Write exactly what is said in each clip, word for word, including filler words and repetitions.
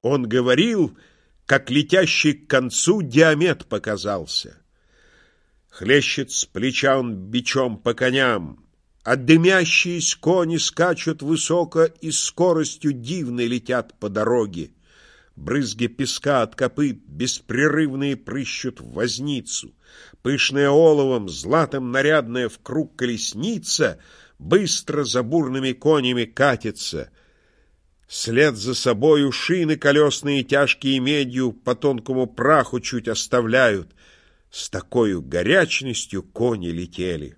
Он говорил, как летящий к концу Диамет показался. Хлещет с плеча он бичом по коням, а дымящиеся кони скачут высоко и скоростью дивной летят по дороге. Брызги песка от копыт беспрерывные прыщут в возницу. Пышная оловом, златом нарядная в круг колесница быстро за бурными конями катится. След за собою шины колесные, тяжкие медью, по тонкому праху чуть оставляют. С такою горячностью кони летели.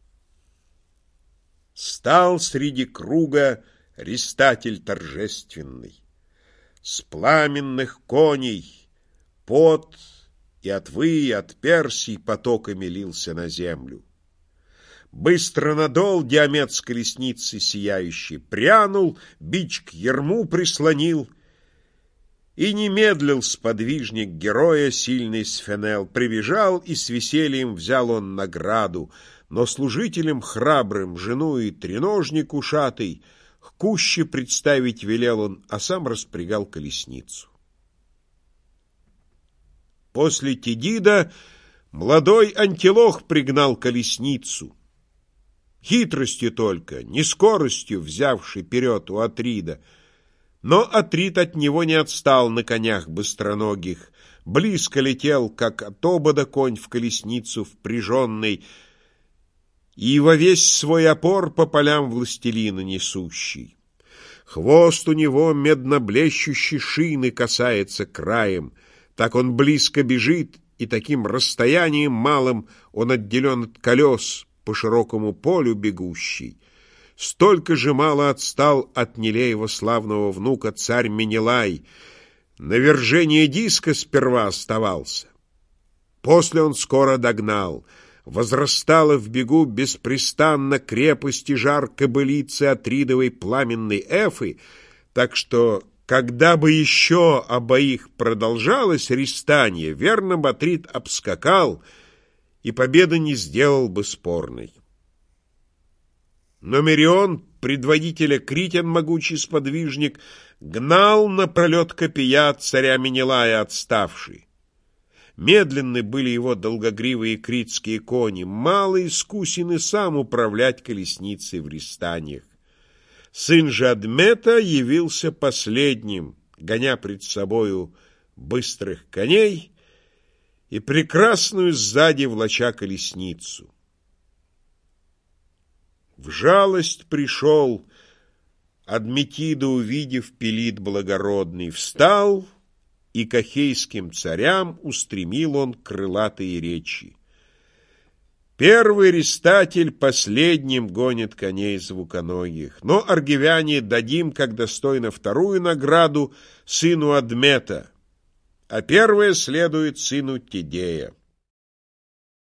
Стал среди круга рестатель торжественный. С пламенных коней пот и от вы, и от Персий потоками лился на землю. Быстро надол Диамет с колесницы сияющий, прянул, бич к ярму прислонил, и не медлил сподвижник героя сильный Сфенел. Прибежал, и с весельем взял он награду, но служителям храбрым, жену и треножник ушатый, к куще представить велел он, а сам распрягал колесницу. После Тедида молодой Антилох пригнал колесницу. Хитростью только, не скоростью взявший вперед у Атрида. Но Атрид от него не отстал на конях быстроногих. Близко летел, как от обода конь в колесницу впряженный, и во весь свой опор по полям властелина несущий. Хвост у него медно-блещущей шины касается краем. Так он близко бежит, и таким расстоянием малым он отделен от колес, по широкому полю бегущий. Столько же мало отстал от Нелеева славного внука царь Менелай. На вержение диска сперва оставался. После он скоро догнал. Возрастала в бегу беспрестанно крепость и жар кобылицы Атридовой пламенной Эфы, так что, когда бы еще обоих продолжалось рестанье, верно бы Атрид обскакал, и победы не сделал бы спорной. Но Мерион, предводителя критян могучий сподвижник, гнал напролет копия царя Менелая отставший. Медленны были его долгогривые критские кони, мало искусен и сам управлять колесницей в рестаниях. Сын же Адмета явился последним, гоня пред собою быстрых коней и прекрасную сзади влача колесницу. В жалость пришел Адметида, увидев Пелит благородный, встал, и к ахейским царям устремил он крылатые речи. Первый рестатель последним гонит коней звуконогих, но аргивяне дадим, как достойно, вторую награду сыну Адмета, а первая следует сыну Тедея.